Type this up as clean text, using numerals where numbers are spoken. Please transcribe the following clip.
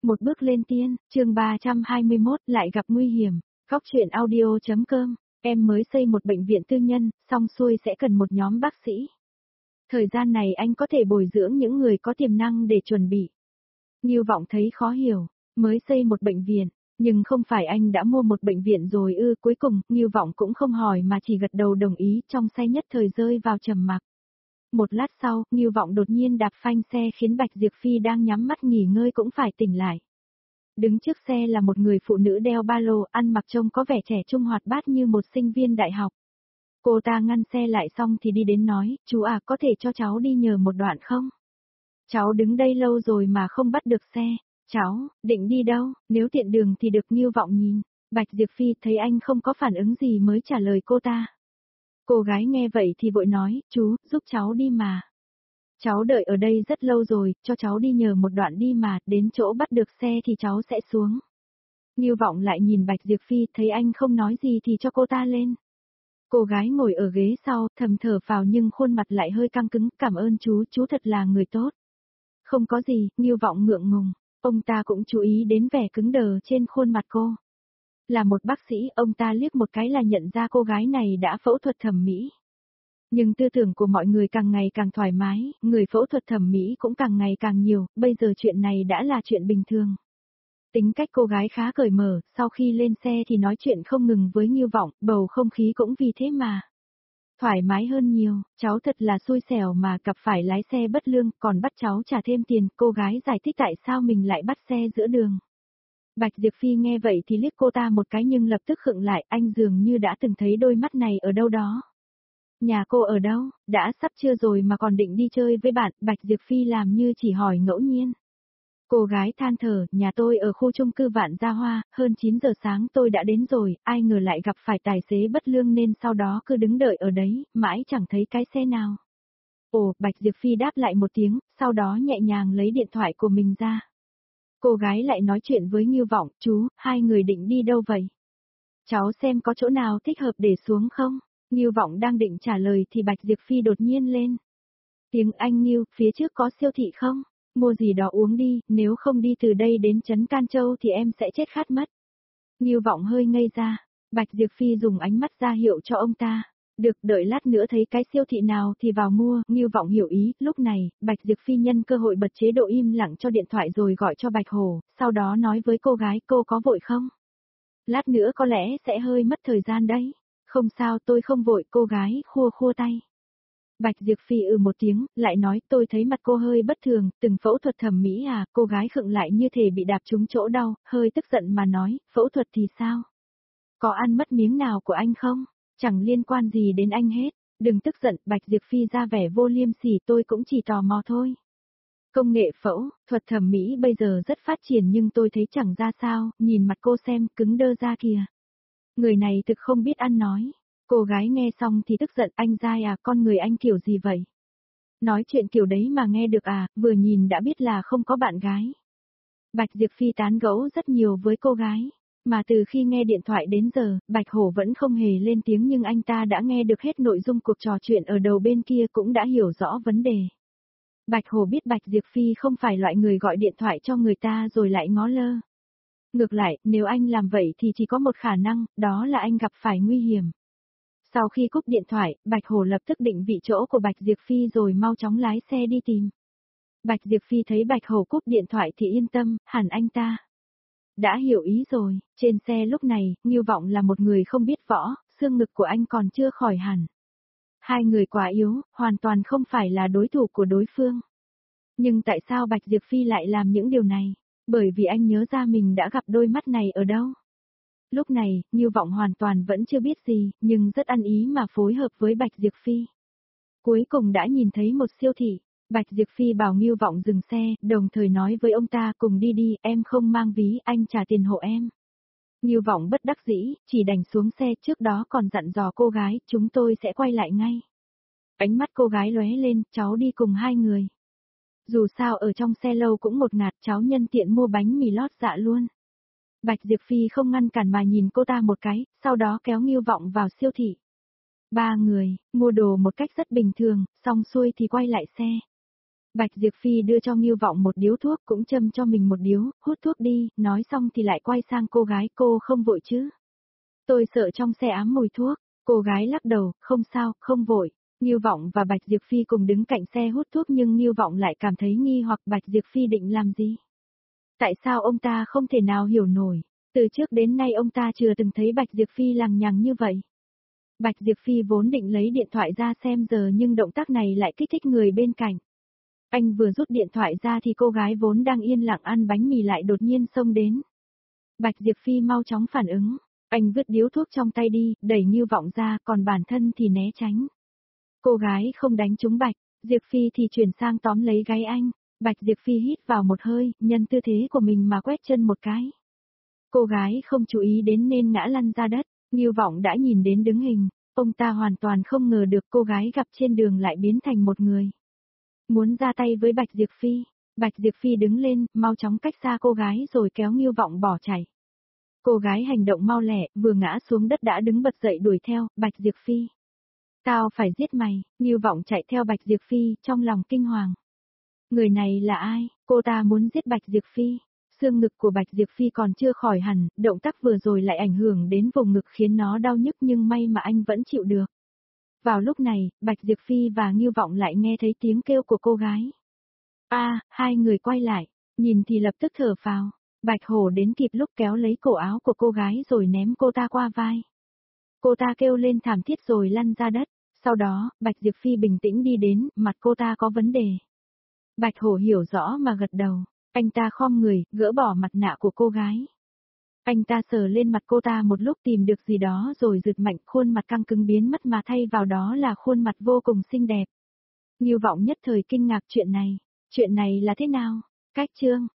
Một bước lên tiên, chương 321 lại gặp nguy hiểm. Góc truyện audio.com, em mới xây một bệnh viện tư nhân, xong xuôi sẽ cần một nhóm bác sĩ. Thời gian này anh có thể bồi dưỡng những người có tiềm năng để chuẩn bị. Ngưu Vọng thấy khó hiểu, mới xây một bệnh viện, nhưng không phải anh đã mua một bệnh viện rồi ư? Cuối cùng, Ngưu Vọng cũng không hỏi mà chỉ gật đầu đồng ý, trong say nhất thời rơi vào trầm mặc. Một lát sau, Ngưu Vọng đột nhiên đạp phanh xe khiến Bạch Diệp Phi đang nhắm mắt nghỉ ngơi cũng phải tỉnh lại. Đứng trước xe là một người phụ nữ đeo ba lô, ăn mặc trông có vẻ trẻ trung hoạt bát như một sinh viên đại học. Cô ta ngăn xe lại xong thì đi đến nói, chú à, có thể cho cháu đi nhờ một đoạn không? Cháu đứng đây lâu rồi mà không bắt được xe. Cháu, định đi đâu? Nếu tiện đường thì được. Ngưu Vọng nhìn. Bạch Diệp Phi thấy anh không có phản ứng gì mới trả lời cô ta. Cô gái nghe vậy thì vội nói, chú, giúp cháu đi mà. Cháu đợi ở đây rất lâu rồi, cho cháu đi nhờ một đoạn đi mà, đến chỗ bắt được xe thì cháu sẽ xuống. Ngưu Vọng lại nhìn Bạch Diệp Phi, thấy anh không nói gì thì cho cô ta lên. Cô gái ngồi ở ghế sau, thầm thở phào nhưng khuôn mặt lại hơi căng cứng, cảm ơn chú thật là người tốt. Không có gì, Ngưu Vọng ngượng ngùng, ông ta cũng chú ý đến vẻ cứng đờ trên khuôn mặt cô. Là một bác sĩ, ông ta liếc một cái là nhận ra cô gái này đã phẫu thuật thẩm mỹ. Nhưng tư tưởng của mọi người càng ngày càng thoải mái, người phẫu thuật thẩm mỹ cũng càng ngày càng nhiều, bây giờ chuyện này đã là chuyện bình thường. Tính cách cô gái khá cởi mở, sau khi lên xe thì nói chuyện không ngừng với Ngưu Vọng, bầu không khí cũng vì thế mà thoải mái hơn nhiều. Cháu thật là xui xẻo mà gặp phải lái xe bất lương, còn bắt cháu trả thêm tiền. Cô gái giải thích tại sao mình lại bắt xe giữa đường. Bạch Diệp Phi nghe vậy thì liếc cô ta một cái nhưng lập tức khựng lại, anh dường như đã từng thấy đôi mắt này ở đâu đó. Nhà cô ở đâu? Đã sắp trưa rồi mà còn định đi chơi với bạn? Bạch Diệp Phi làm như chỉ hỏi ngẫu nhiên. Cô gái than thở, nhà tôi ở khu chung cư Vạn Gia Hoa, hơn 9 giờ sáng tôi đã đến rồi, ai ngờ lại gặp phải tài xế bất lương nên sau đó cứ đứng đợi ở đấy, mãi chẳng thấy cái xe nào. Ồ, Bạch Diệp Phi đáp lại một tiếng, sau đó nhẹ nhàng lấy điện thoại của mình ra. Cô gái lại nói chuyện với Ngưu Vọng, chú, hai người định đi đâu vậy? Cháu xem có chỗ nào thích hợp để xuống không? Ngưu Vọng đang định trả lời thì Bạch Diệp Phi đột nhiên lên. Tiếng Anh Ngưu, phía trước có siêu thị không? Mua gì đó uống đi, nếu không đi từ đây đến trấn Can Châu thì em sẽ chết khát mất. Ngưu Vọng hơi ngây ra, Bạch Diệp Phi dùng ánh mắt ra hiệu cho ông ta. Được, đợi lát nữa thấy cái siêu thị nào thì vào mua. Ngưu Vọng hiểu ý, lúc này, Bạch Diệp Phi nhân cơ hội bật chế độ im lặng cho điện thoại rồi gọi cho Bạch Hổ, sau đó nói với cô gái, cô có vội không? Lát nữa có lẽ sẽ hơi mất thời gian đấy. Không sao, tôi không vội. Cô gái khua khua tay. Bạch Diệp Phi một tiếng, lại nói, tôi thấy mặt cô hơi bất thường, từng phẫu thuật thẩm mỹ à? Cô gái khựng lại như thể bị đạp trúng chỗ đau, hơi tức giận mà nói, phẫu thuật thì sao? Có ăn mất miếng nào của anh không? Chẳng liên quan gì đến anh hết. Đừng tức giận. Bạch Diệp Phi ra vẻ vô liêm sỉ, tôi cũng chỉ tò mò thôi. Công nghệ phẫu thuật thẩm mỹ bây giờ rất phát triển nhưng tôi thấy chẳng ra sao, nhìn mặt cô xem, cứng đơ ra kìa. Người này thực không biết ăn nói. Cô gái nghe xong thì tức giận, anh dai à, con người anh kiểu gì vậy? Nói chuyện kiểu đấy mà nghe được à, vừa nhìn đã biết là không có bạn gái. Bạch Diệp Phi tán gẫu rất nhiều với cô gái, mà từ khi nghe điện thoại đến giờ, Bạch Hổ vẫn không hề lên tiếng nhưng anh ta đã nghe được hết nội dung cuộc trò chuyện ở đầu bên kia cũng đã hiểu rõ vấn đề. Bạch Hổ biết Bạch Diệp Phi không phải loại người gọi điện thoại cho người ta rồi lại ngó lơ. Ngược lại, nếu anh làm vậy thì chỉ có một khả năng, đó là anh gặp phải nguy hiểm. Sau khi cúp điện thoại, Bạch Hổ lập tức định vị chỗ của Bạch Diệp Phi rồi mau chóng lái xe đi tìm. Bạch Diệp Phi thấy Bạch Hổ cúp điện thoại thì yên tâm, hẳn anh ta đã hiểu ý rồi. Trên xe lúc này, Ngưu Vọng là một người không biết võ, xương ngực của anh còn chưa khỏi hẳn. Hai người quá yếu, hoàn toàn không phải là đối thủ của đối phương. Nhưng tại sao Bạch Diệp Phi lại làm những điều này? Bởi vì anh nhớ ra mình đã gặp đôi mắt này ở đâu. Lúc này, Ngưu Vọng hoàn toàn vẫn chưa biết gì, nhưng rất ăn ý mà phối hợp với Bạch Diệp Phi. Cuối cùng đã nhìn thấy một siêu thị. Bạch Diệp Phi bảo Ngưu Vọng dừng xe, đồng thời nói với ông ta cùng đi đi, em không mang ví, anh trả tiền hộ em. Ngưu Vọng bất đắc dĩ, chỉ đành xuống xe, trước đó còn dặn dò cô gái, chúng tôi sẽ quay lại ngay. Ánh mắt cô gái lóe lên, cháu đi cùng hai người. Dù sao ở trong xe lâu cũng một ngạt, cháu nhân tiện mua bánh mì lót dạ luôn. Bạch Diệp Phi không ngăn cản mà nhìn cô ta một cái, sau đó kéo Ngưu Vọng vào siêu thị. Ba người, mua đồ một cách rất bình thường, xong xuôi thì quay lại xe. Bạch Diệp Phi đưa cho Ngưu Vọng một điếu thuốc cũng châm cho mình một điếu, hút thuốc đi, nói xong thì lại quay sang cô gái, cô không vội chứ. Tôi sợ trong xe ám mùi thuốc, cô gái lắc đầu, không sao, không vội. Ngưu Vọng và Bạch Diệp Phi cùng đứng cạnh xe hút thuốc nhưng Ngưu Vọng lại cảm thấy nghi hoặc Bạch Diệp Phi định làm gì. Tại sao ông ta không thể nào hiểu nổi, từ trước đến nay ông ta chưa từng thấy Bạch Diệp Phi lằng nhằng như vậy. Bạch Diệp Phi vốn định lấy điện thoại ra xem giờ nhưng động tác này lại kích thích người bên cạnh. Anh vừa rút điện thoại ra thì cô gái vốn đang yên lặng ăn bánh mì lại đột nhiên xông đến. Bạch Diệp Phi mau chóng phản ứng, anh vứt điếu thuốc trong tay đi, đẩy Ngưu Vọng ra, còn bản thân thì né tránh. Cô gái không đánh trúng Bạch Diệp Phi thì chuyển sang tóm lấy gáy anh. Bạch Diệp Phi hít vào một hơi, nhân tư thế của mình mà quét chân một cái. Cô gái không chú ý đến nên ngã lăn ra đất, Ngưu Vọng đã nhìn đến đứng hình, ông ta hoàn toàn không ngờ được cô gái gặp trên đường lại biến thành một người. Muốn ra tay với Bạch Diệp Phi, Bạch Diệp Phi đứng lên, mau chóng cách xa cô gái rồi kéo Ngưu Vọng bỏ chạy. Cô gái hành động mau lẹ, vừa ngã xuống đất đã đứng bật dậy đuổi theo, Bạch Diệp Phi. Tao phải giết mày, Ngưu Vọng chạy theo Bạch Diệp Phi, trong lòng kinh hoàng. Người này là ai? Cô ta muốn giết Bạch Diệp Phi. Xương ngực của Bạch Diệp Phi còn chưa khỏi hẳn, động tác vừa rồi lại ảnh hưởng đến vùng ngực khiến nó đau nhức nhưng may mà anh vẫn chịu được. Vào lúc này, Bạch Diệp Phi và Ngưu Vọng lại nghe thấy tiếng kêu của cô gái. Hai người quay lại, nhìn thì lập tức thở phào. Bạch Hổ đến kịp lúc kéo lấy cổ áo của cô gái rồi ném cô ta qua vai. Cô ta kêu lên thảm thiết rồi lăn ra đất. Sau đó, Bạch Diệp Phi bình tĩnh đi đến, mặt cô ta có vấn đề. Bạch Hổ hiểu rõ mà gật đầu. Anh ta khom người, gỡ bỏ mặt nạ của cô gái. Anh ta sờ lên mặt cô ta một lúc tìm được gì đó rồi giật mạnh, khuôn mặt căng cứng biến mất mà thay vào đó là khuôn mặt vô cùng xinh đẹp. Ngưu Vọng nhất thời kinh ngạc chuyện này là thế nào? Cách chương